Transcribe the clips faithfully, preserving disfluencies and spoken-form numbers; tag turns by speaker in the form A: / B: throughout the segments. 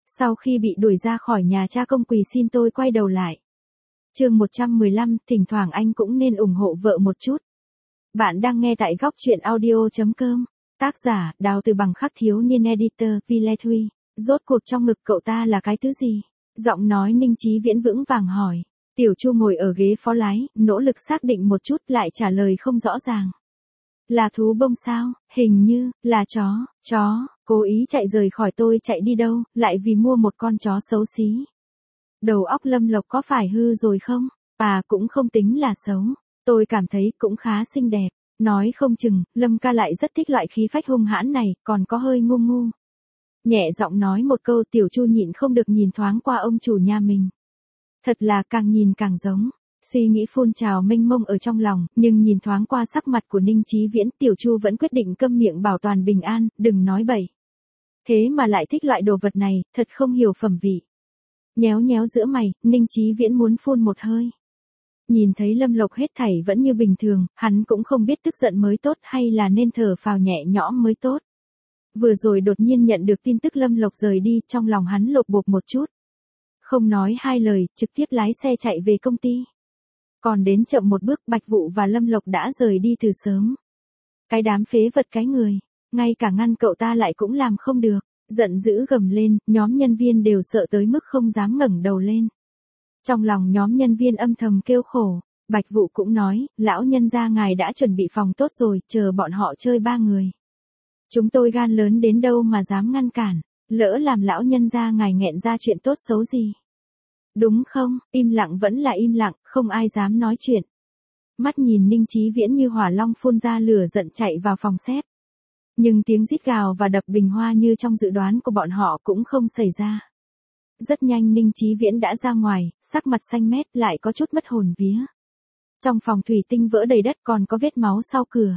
A: Sau khi bị đuổi ra khỏi nhà cha công quỳ xin tôi quay đầu lại. Chương một trăm mười lăm, thỉnh thoảng anh cũng nên ủng hộ vợ một chút. Bạn đang nghe tại góc truyện audio chấm com. Tác giả, Đào Từ Bằng Khắc thiếu niên editor, Vi Lê Thuy. Rốt cuộc trong ngực cậu ta là cái thứ gì? Giọng nói Ninh Chí Viễn vững vàng hỏi. Tiểu Chu ngồi ở ghế phó lái, nỗ lực xác định một chút lại trả lời không rõ ràng. Là thú bông sao? Hình như, là chó, chó, cố ý chạy rời khỏi tôi chạy đi đâu, lại vì mua một con chó xấu xí. Đầu óc Lâm Lộc có phải hư rồi không? À cũng không tính là xấu, tôi cảm thấy cũng khá xinh đẹp. Nói không chừng, Lâm ca lại rất thích loại khí phách hung hãn này, còn có hơi ngu ngu. Nhẹ giọng nói một câu Tiểu Chu nhịn không được nhìn thoáng qua ông chủ nhà mình. Thật là càng nhìn càng giống. Suy nghĩ phun trào mênh mông ở trong lòng, nhưng nhìn thoáng qua sắc mặt của Ninh Chí Viễn, Tiểu Chu vẫn quyết định câm miệng bảo toàn bình an, đừng nói bậy. Thế mà lại thích loại đồ vật này, thật không hiểu phẩm vị. Nhéo nhéo giữa mày, Ninh Chí Viễn muốn phun một hơi. Nhìn thấy Lâm Lộc hết thảy vẫn như bình thường, hắn cũng không biết tức giận mới tốt hay là nên thở phào nhẹ nhõm mới tốt. Vừa rồi đột nhiên nhận được tin tức Lâm Lộc rời đi, trong lòng hắn lột bột một chút. Không nói hai lời, trực tiếp lái xe chạy về công ty. Còn đến chậm một bước, Bạch Vũ và Lâm Lộc đã rời đi từ sớm. Cái đám phế vật cái người, ngay cả ngăn cậu ta lại cũng làm không được, giận dữ gầm lên, nhóm nhân viên đều sợ tới mức không dám ngẩng đầu lên. Trong lòng nhóm nhân viên âm thầm kêu khổ, Bạch Vũ cũng nói, lão nhân gia ngài đã chuẩn bị phòng tốt rồi, chờ bọn họ chơi ba người. Chúng tôi gan lớn đến đâu mà dám ngăn cản, lỡ làm lão nhân gia ngài nghẹn ra chuyện tốt xấu gì. Đúng không, im lặng vẫn là im lặng, không ai dám nói chuyện. Mắt nhìn Ninh Chí Viễn như hỏa long phun ra lửa giận chạy vào phòng xếp. Nhưng tiếng rít gào và đập bình hoa như trong dự đoán của bọn họ cũng không xảy ra. Rất nhanh Ninh Chí Viễn đã ra ngoài, sắc mặt xanh mét lại có chút mất hồn vía. Trong phòng thủy tinh vỡ đầy đất còn có vết máu sau cửa.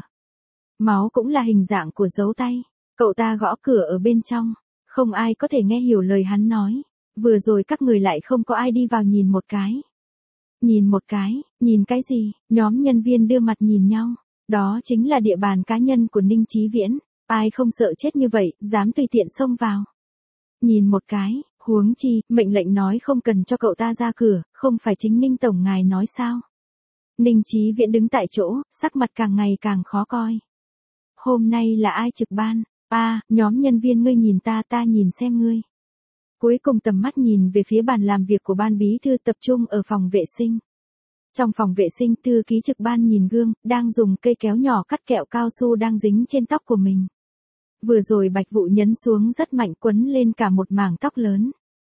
A: Máu cũng là hình dạng của dấu tay. Cậu ta gõ cửa ở bên trong. Không ai có thể nghe hiểu lời hắn nói. Vừa rồi các người lại không có ai đi vào nhìn một cái. Nhìn một cái, nhìn cái gì? Nhóm nhân viên đưa mặt nhìn nhau. Đó chính là địa bàn cá nhân của Ninh Chí Viễn. Ai không sợ chết như vậy, dám tùy tiện xông vào. Nhìn một cái, huống chi, mệnh lệnh nói không cần cho cậu ta ra cửa, không phải chính Ninh Tổng ngài nói sao? Ninh Chí Viễn đứng tại chỗ, sắc mặt càng ngày càng khó coi. Hôm nay là ai trực ban? À, nhóm nhân viên ngươi nhìn ta ta nhìn xem ngươi. Cuối cùng tầm mắt nhìn về phía bàn làm việc của ban bí thư tập trung ở phòng vệ sinh. Trong phòng vệ sinh thư ký trực ban nhìn gương, đang dùng cây kéo nhỏ cắt kẹo cao su đang dính trên tóc của mình. Vừa rồi Bạch Vũ nhấn xuống rất mạnh quấn lên cả một mảng tóc lớn.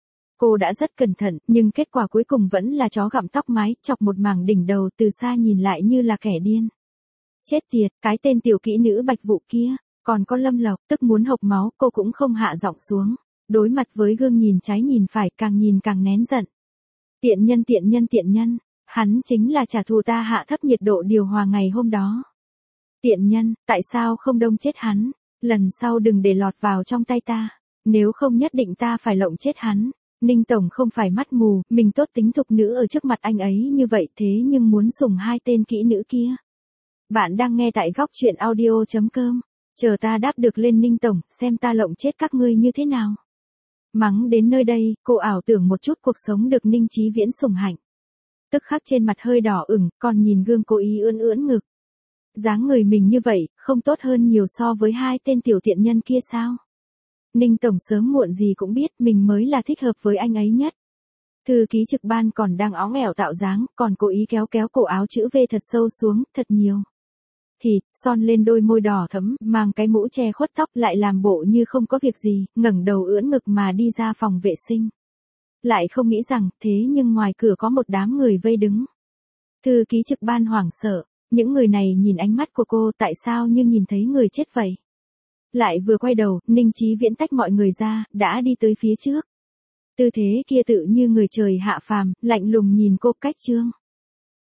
A: Cô đã rất cẩn thận, nhưng kết quả cuối cùng vẫn là chó gặm tóc mái, chọc một mảng đỉnh đầu từ xa nhìn lại như là kẻ điên. Chết tiệt, cái tên tiểu kỹ nữ Bạch Vũ kia, còn có Lâm Lộc, tức muốn hộc máu, cô cũng không hạ giọng xuống. Đối mặt với gương nhìn trái nhìn phải, càng nhìn càng nén giận. Tiện nhân tiện nhân tiện nhân, hắn chính là trả thù ta hạ thấp nhiệt độ điều hòa ngày hôm đó. Tiện nhân, tại sao không đông chết hắn? Lần sau đừng để lọt vào trong tay ta, nếu không nhất định ta phải lộng chết hắn. Ninh Tổng không phải mắt mù, mình tốt tính thục nữ ở trước mặt anh ấy như vậy thế nhưng muốn sủng hai tên kỹ nữ kia. Bạn đang nghe tại góc truyện audio chấm com, chờ ta đáp được lên Ninh Tổng, xem ta lộng chết các ngươi như thế nào. Mắng đến nơi đây, cô ảo tưởng một chút cuộc sống được Ninh Chí Viễn sủng hạnh. Tức khắc trên mặt hơi đỏ ửng, còn nhìn gương cố ý ưỡn ưỡn ngực. Dáng người mình như vậy, không tốt hơn nhiều so với hai tên tiểu tiện nhân kia sao? Ninh Tổng sớm muộn gì cũng biết mình mới là thích hợp với anh ấy nhất. Thư ký trực ban còn đang óng ẻo tạo dáng, còn cố ý kéo kéo cổ áo chữ V thật sâu xuống, thật nhiều. Thịt, son lên đôi môi đỏ thẫm, mang cái mũ che khuất tóc lại làm bộ như không có việc gì, ngẩng đầu ưỡn ngực mà đi ra phòng vệ sinh. Lại không nghĩ rằng, thế nhưng ngoài cửa có một đám người vây đứng. Thư ký trực ban hoảng sợ, những người này nhìn ánh mắt của cô tại sao như nhìn thấy người chết vậy. Lại vừa quay đầu, Ninh Chí Viễn tách mọi người ra, đã đi tới phía trước. Tư thế kia tự như người trời hạ phàm, lạnh lùng nhìn cô cách trương.